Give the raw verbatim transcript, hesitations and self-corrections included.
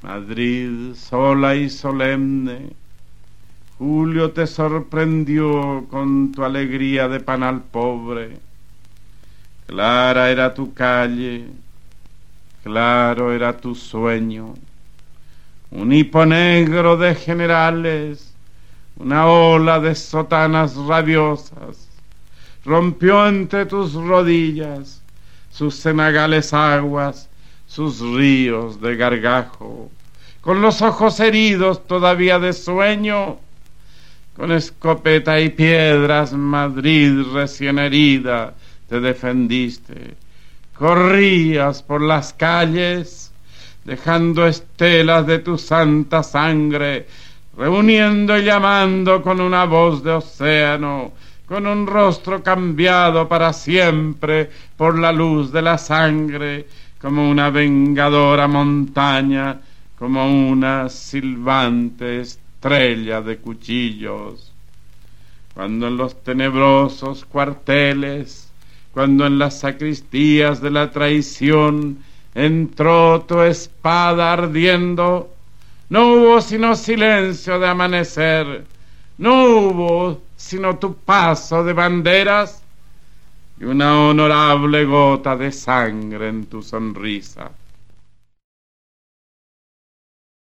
Madrid, sola y solemne, Julio te sorprendió con tu alegría de pan al pobre. Clara era tu calle, claro era tu sueño. Un hipo negro de generales, una ola de sotanas rabiosas, rompió entre tus rodillas sus cenagales aguas, sus ríos de gargajo. Con los ojos heridos todavía de sueño, con escopeta y piedras, Madrid recién herida, te defendiste. Corrías por las calles, dejando estelas de tu santa sangre, reuniendo y llamando con una voz de océano, con un rostro cambiado para siempre por la luz de la sangre, como una vengadora montaña, como una silbante estrella de cuchillos. Cuando en los tenebrosos cuarteles, cuando en las sacristías de la traición entró tu espada ardiendo, no hubo sino silencio de amanecer, no hubo sino tu paso de banderas y una honorable gota de sangre en tu sonrisa.